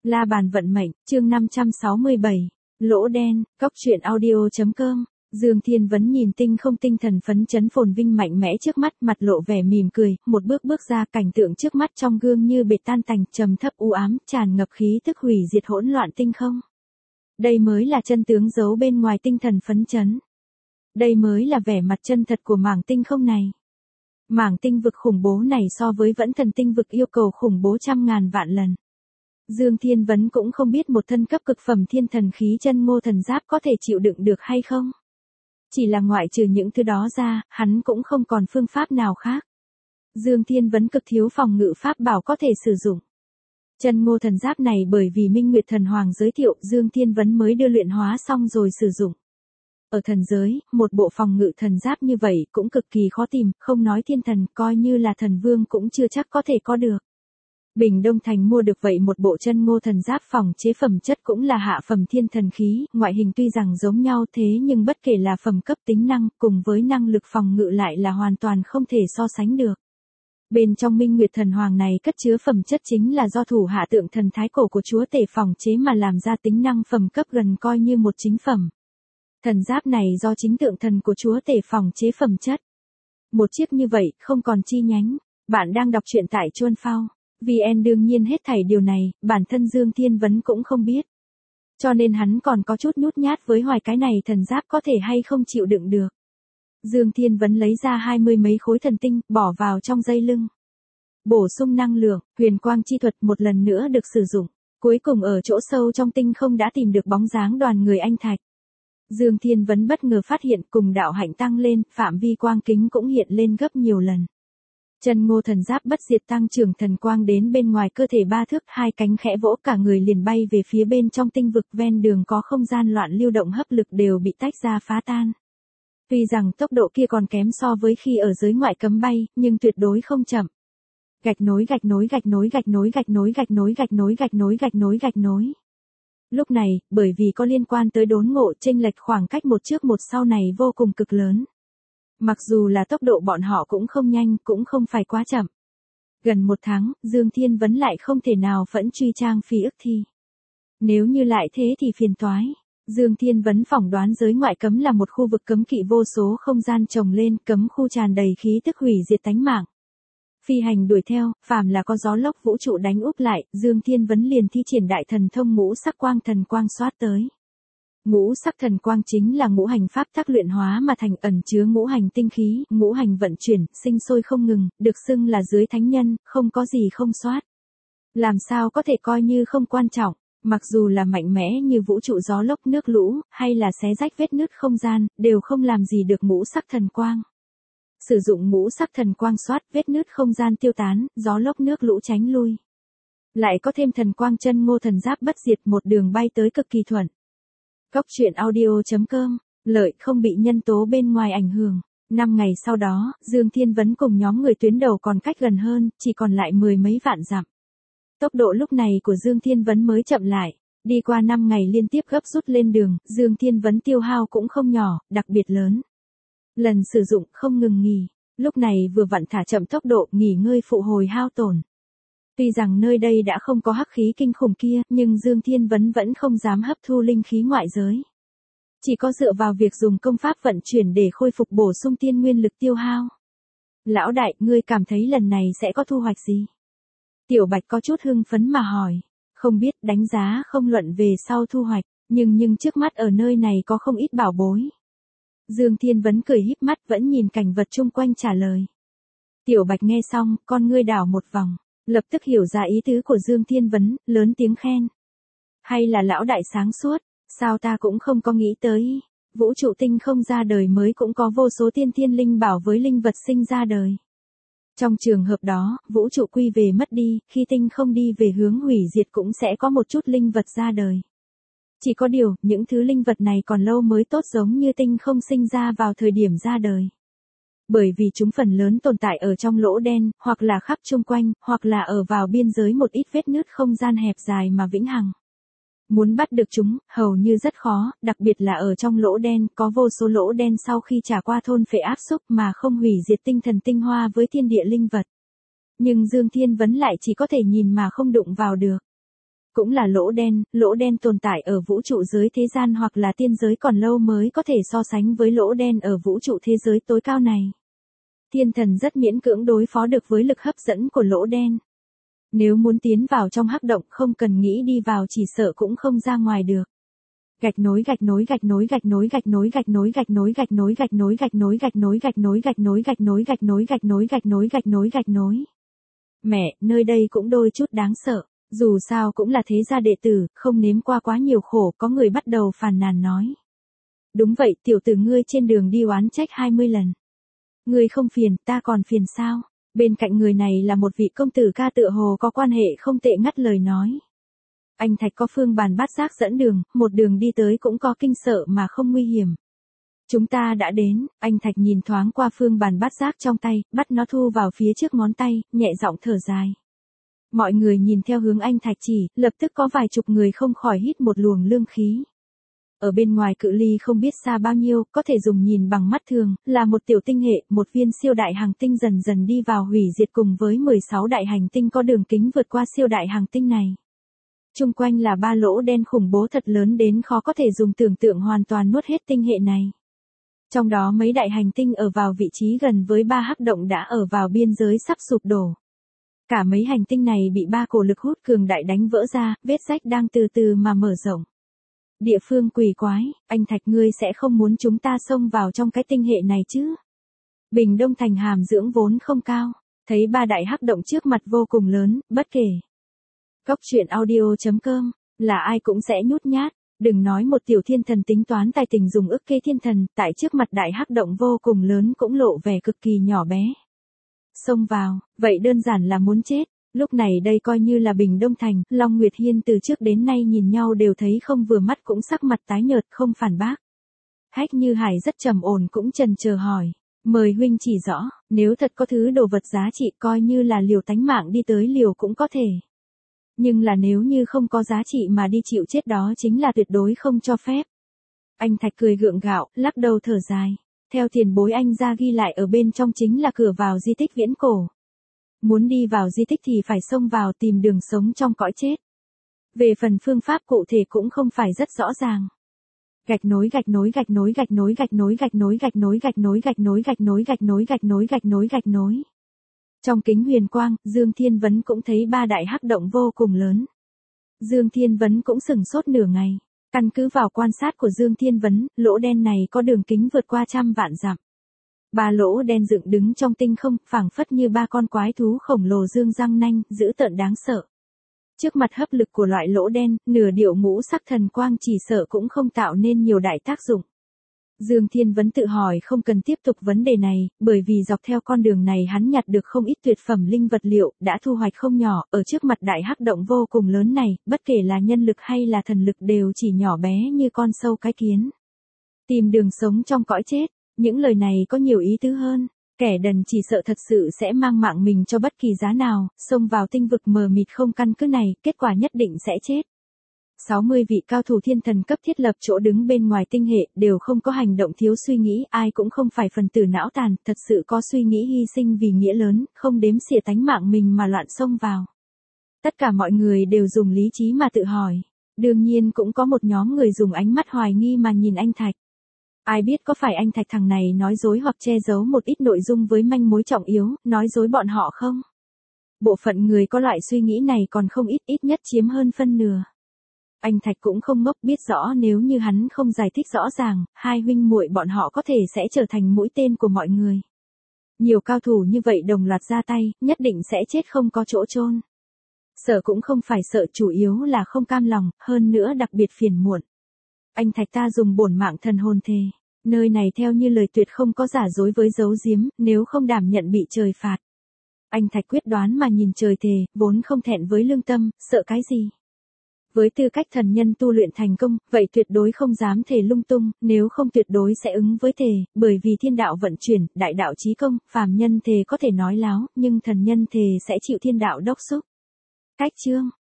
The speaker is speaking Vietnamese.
La bàn vận mệnh, chương 567. Lỗ đen, cóc truyện audio.com. Dương Thiên Vấn nhìn tinh không tinh thần phấn chấn phồn vinh mạnh mẽ trước mắt, mặt lộ vẻ mỉm cười, một bước bước ra, cảnh tượng trước mắt trong gương như bệt tan tành, trầm thấp u ám, tràn ngập khí tức hủy diệt hỗn loạn tinh không. Đây mới là chân tướng giấu bên ngoài tinh thần phấn chấn. Đây mới là vẻ mặt chân thật của mảng tinh không này. Mảng tinh vực khủng bố này so với vẫn thần tinh vực yêu cầu khủng bố trăm ngàn vạn lần. Dương Thiên Vấn cũng không biết một thân cấp cực phẩm thiên thần khí chân ngô thần giáp có thể chịu đựng được hay không. Chỉ là ngoại trừ những thứ đó ra, hắn cũng không còn phương pháp nào khác. Dương Thiên Vấn cực thiếu phòng ngự pháp bảo có thể sử dụng. Chân ngô thần giáp này bởi vì Minh Nguyệt Thần Hoàng giới thiệu, Dương Thiên Vấn mới đưa luyện hóa xong rồi sử dụng. Ở thần giới, một bộ phòng ngự thần giáp như vậy cũng cực kỳ khó tìm, không nói thiên thần, coi như là thần vương cũng chưa chắc có thể có được. Bình Đông Thành mua được vậy một bộ chân ngô thần giáp phòng chế phẩm chất cũng là hạ phẩm thiên thần khí, ngoại hình tuy rằng giống nhau thế nhưng bất kể là phẩm cấp tính năng cùng với năng lực phòng ngự lại là hoàn toàn không thể so sánh được. Bên trong Minh Nguyệt Thần Hoàng này cất chứa phẩm chất chính là do thủ hạ tượng thần thái cổ của chúa tể phòng chế mà làm ra, tính năng phẩm cấp gần coi như một chính phẩm. Thần giáp này do chính tượng thần của chúa tể phòng chế phẩm chất. Một chiếc như vậy không còn chi nhánh. Bạn đang đọc truyện tại Chuan Phao VN, đương nhiên hết thảy điều này, bản thân Dương Thiên Vấn cũng không biết. Cho nên hắn còn có chút nhút nhát với hoài cái này thần giáp có thể hay không chịu đựng được. Dương Thiên Vấn lấy ra 20 mấy khối thần tinh, bỏ vào trong dây lưng. Bổ sung năng lượng, huyền quang chi thuật một lần nữa được sử dụng. Cuối cùng ở chỗ sâu trong tinh không đã tìm được bóng dáng đoàn người anh Thạch. Dương Thiên Vấn bất ngờ phát hiện cùng đạo hạnh tăng lên, phạm vi quang kính cũng hiện lên gấp nhiều lần. Chân ngô thần giáp bất diệt tăng trưởng thần quang đến bên ngoài cơ thể 3 thước, 2 cánh khẽ vỗ cả người liền bay về phía bên trong tinh vực, ven đường có không gian loạn lưu động hấp lực đều bị tách ra phá tan. Tuy rằng tốc độ kia còn kém so với khi ở giới ngoại cấm bay, nhưng tuyệt đối không chậm. Gạch nối gạch nối gạch nối gạch nối gạch nối gạch nối gạch nối gạch nối gạch nối gạch nối. Lúc này, bởi vì có liên quan tới đốn ngộ, chênh lệch khoảng cách một trước một sau này vô cùng cực lớn. Mặc dù là tốc độ bọn họ cũng không nhanh, cũng không phải quá chậm. Gần 1 tháng, Dương Thiên Vấn lại không thể nào phẫn truy trang phi ức thi. Nếu như lại thế thì phiền toái. Dương Thiên Vấn phỏng đoán giới ngoại cấm là một khu vực cấm kỵ, vô số không gian chồng lên, cấm khu tràn đầy khí tức hủy diệt tánh mạng. Phi hành đuổi theo, phàm là có gió lốc vũ trụ đánh úp lại, Dương Thiên Vấn liền thi triển đại thần thông ngũ sắc quang thần quang xoát tới. Ngũ sắc thần quang chính là ngũ hành pháp tắc luyện hóa mà thành, ẩn chứa ngũ hành tinh khí, ngũ hành vận chuyển, sinh sôi không ngừng, được xưng là dưới thánh nhân, không có gì không xoát. Làm sao có thể coi như không quan trọng, mặc dù là mạnh mẽ như vũ trụ gió lốc nước lũ, hay là xé rách vết nứt không gian, đều không làm gì được ngũ sắc thần quang. Sử dụng ngũ sắc thần quang xoát, vết nứt không gian tiêu tán, gió lốc nước lũ tránh lui. Lại có thêm thần quang chân ngô thần giáp bất diệt, một đường bay tới cực kỳ thuận. Cóc truyện audio.com, lợi không bị nhân tố bên ngoài ảnh hưởng. 5 ngày sau đó, Dương Thiên Vấn cùng nhóm người tuyến đầu còn cách gần hơn, chỉ còn lại 10 mấy vạn dặm. Tốc độ lúc này của Dương Thiên Vấn mới chậm lại. Đi qua 5 ngày liên tiếp gấp rút lên đường, Dương Thiên Vấn tiêu hao cũng không nhỏ, đặc biệt lớn. Lần sử dụng không ngừng nghỉ, lúc này vừa vặn thả chậm tốc độ, nghỉ ngơi phụ hồi hao tổn. Tuy rằng nơi đây đã không có hắc khí kinh khủng kia, nhưng Dương Thiên Vấn vẫn không dám hấp thu linh khí ngoại giới. Chỉ có dựa vào việc dùng công pháp vận chuyển để khôi phục bổ sung tiên nguyên lực tiêu hao. Lão đại, ngươi cảm thấy lần này sẽ có thu hoạch gì? Tiểu Bạch có chút hưng phấn mà hỏi. Không biết, đánh giá không luận về sau thu hoạch, nhưng trước mắt ở nơi này có không ít bảo bối. Dương Thiên Vấn cười híp mắt vẫn nhìn cảnh vật chung quanh trả lời. Tiểu Bạch nghe xong, con ngươi đảo một vòng. Lập tức hiểu ra ý tứ của Dương Thiên Vấn, lớn tiếng khen. Hay là lão đại sáng suốt, sao ta cũng không có nghĩ tới. Vũ trụ tinh không ra đời mới cũng có vô số tiên thiên linh bảo với linh vật sinh ra đời. Trong trường hợp đó, vũ trụ quy về mất đi, khi tinh không đi về hướng hủy diệt cũng sẽ có một chút linh vật ra đời. Chỉ có điều, những thứ linh vật này còn lâu mới tốt giống như tinh không sinh ra vào thời điểm ra đời. Bởi vì chúng phần lớn tồn tại ở trong lỗ đen, hoặc là khắp chung quanh, hoặc là ở vào biên giới một ít vết nứt không gian hẹp dài mà vĩnh hằng. Muốn bắt được chúng, hầu như rất khó, đặc biệt là ở trong lỗ đen, có vô số lỗ đen sau khi trải qua thôn phệ áp xúc mà không hủy diệt tinh thần tinh hoa với thiên địa linh vật. Nhưng Dương Thiên Vấn lại chỉ có thể nhìn mà không đụng vào được. Cũng là lỗ đen tồn tại ở vũ trụ giới thế gian hoặc là tiên giới còn lâu mới có thể so sánh với lỗ đen ở vũ trụ thế giới tối cao này. Thiên thần rất miễn cưỡng đối phó được với lực hấp dẫn của lỗ đen. Nếu muốn tiến vào trong hắc động không cần nghĩ đi vào chỉ sợ cũng không ra ngoài được. Gạch nối. Mẹ, nơi đây cũng đôi chút đáng sợ. Dù sao cũng là thế gia đệ tử, không nếm qua quá nhiều khổ, có người bắt đầu phàn nàn nói. Đúng vậy, tiểu tử ngươi trên đường đi oán trách 20 lần. Ngươi không phiền, ta còn phiền sao? Bên cạnh người này là một vị công tử ca tựa hồ có quan hệ không tệ ngắt lời nói. Anh Thạch có phương bàn bát giác dẫn đường, một đường đi tới cũng có kinh sợ mà không nguy hiểm. Chúng ta đã đến, anh Thạch nhìn thoáng qua phương bàn bát giác trong tay, bắt nó thu vào phía trước ngón tay, nhẹ giọng thở dài. Mọi người nhìn theo hướng anh Thạch chỉ, lập tức có vài chục người không khỏi hít một luồng lương khí. Ở bên ngoài cự ly không biết xa bao nhiêu, có thể dùng nhìn bằng mắt thường, là một tiểu tinh hệ, một viên siêu đại hành tinh dần dần đi vào hủy diệt cùng với 16 đại hành tinh có đường kính vượt qua siêu đại hành tinh này. Chung quanh là 3 lỗ đen khủng bố thật lớn đến khó có thể dùng tưởng tượng hoàn toàn nuốt hết tinh hệ này. Trong đó mấy đại hành tinh ở vào vị trí gần với 3 hắc động đã ở vào biên giới sắp sụp đổ. Cả mấy hành tinh này bị 3 cổ lực hút cường đại đánh vỡ ra, vết rách đang từ từ mà mở rộng. Địa phương quỷ quái, anh Thạch ngươi sẽ không muốn chúng ta xông vào trong cái tinh hệ này chứ? Bình Đông Thành hàm dưỡng vốn không cao, thấy 3 đại hắc động trước mặt vô cùng lớn, bất kể. Góc truyện audio.com, là ai cũng sẽ nhút nhát, đừng nói một tiểu thiên thần tính toán tài tình dùng ức kê thiên thần, tại trước mặt đại hắc động vô cùng lớn cũng lộ vẻ cực kỳ nhỏ bé. Xông vào, vậy đơn giản là muốn chết. Lúc này đây coi như là Bình Đông Thành, Long Nguyệt Hiên từ trước đến nay nhìn nhau đều thấy không vừa mắt cũng sắc mặt tái nhợt không phản bác. Hách Như Hải rất trầm ổn cũng chần chờ hỏi, mời huynh chỉ rõ, nếu thật có thứ đồ vật giá trị coi như là liều tánh mạng đi tới liều cũng có thể. Nhưng là nếu như không có giá trị mà đi chịu chết đó chính là tuyệt đối không cho phép. Anh Thạch cười gượng gạo, lắc đầu thở dài. Theo tiền bối anh ra ghi lại ở bên trong chính là cửa vào di tích viễn cổ. Muốn đi vào di tích thì phải xông vào tìm đường sống trong cõi chết. Về phần phương pháp cụ thể cũng không phải rất rõ ràng. Gạch nối. Trong kính huyền quang, Dương Thiên Vấn cũng thấy 3 đại hắc động vô cùng lớn. Dương Thiên Vấn cũng sửng sốt nửa ngày. Căn cứ vào quan sát của Dương Thiên Vấn, lỗ đen này có đường kính vượt qua 100 vạn dặm. 3 lỗ đen dựng đứng trong tinh không, phảng phất như 3 con quái thú khổng lồ dương răng nanh, dữ tợn đáng sợ. Trước mặt hấp lực của loại lỗ đen, nửa điệu ngũ sắc thần quang chỉ sợ cũng không tạo nên nhiều đại tác dụng. Dương Thiên Vấn tự hỏi không cần tiếp tục vấn đề này, bởi vì dọc theo con đường này hắn nhặt được không ít tuyệt phẩm linh vật liệu, đã thu hoạch không nhỏ, ở trước mặt đại hắc động vô cùng lớn này, bất kể là nhân lực hay là thần lực đều chỉ nhỏ bé như con sâu cái kiến. Tìm đường sống trong cõi chết, những lời này có nhiều ý tứ hơn. Kẻ đần chỉ sợ thật sự sẽ mang mạng mình cho bất kỳ giá nào, xông vào tinh vực mờ mịt không căn cứ này, kết quả nhất định sẽ chết. 60 vị cao thủ thiên thần cấp thiết lập chỗ đứng bên ngoài tinh hệ, đều không có hành động thiếu suy nghĩ, ai cũng không phải phần tử não tàn, thật sự có suy nghĩ hy sinh vì nghĩa lớn, không đếm xỉa tánh mạng mình mà loạn xông vào. Tất cả mọi người đều dùng lý trí mà tự hỏi. Đương nhiên cũng có một nhóm người dùng ánh mắt hoài nghi mà nhìn anh Thạch. Ai biết có phải anh Thạch thằng này nói dối hoặc che giấu một ít nội dung với manh mối trọng yếu, nói dối bọn họ không? Bộ phận người có loại suy nghĩ này còn không ít nhất chiếm hơn phân nửa. Anh Thạch cũng không ngốc, biết rõ nếu như hắn không giải thích rõ ràng, hai huynh muội bọn họ có thể sẽ trở thành mũi tên của mọi người. Nhiều cao thủ như vậy đồng loạt ra tay, nhất định sẽ chết không có chỗ chôn. Sợ cũng không phải sợ, chủ yếu là không cam lòng, hơn nữa đặc biệt phiền muộn. Anh Thạch ta dùng bổn mạng thần hồn thề, nơi này theo như lời tuyệt không có giả dối với giấu giếm, nếu không đảm nhận bị trời phạt. Anh Thạch quyết đoán mà nhìn trời thề, vốn không thẹn với lương tâm, sợ cái gì? Với tư cách thần nhân tu luyện thành công, vậy tuyệt đối không dám thề lung tung, nếu không tuyệt đối sẽ ứng với thề, bởi vì thiên đạo vận chuyển, đại đạo chí công, phàm nhân thề có thể nói láo, nhưng thần nhân thề sẽ chịu thiên đạo đốc xúc. Cách chương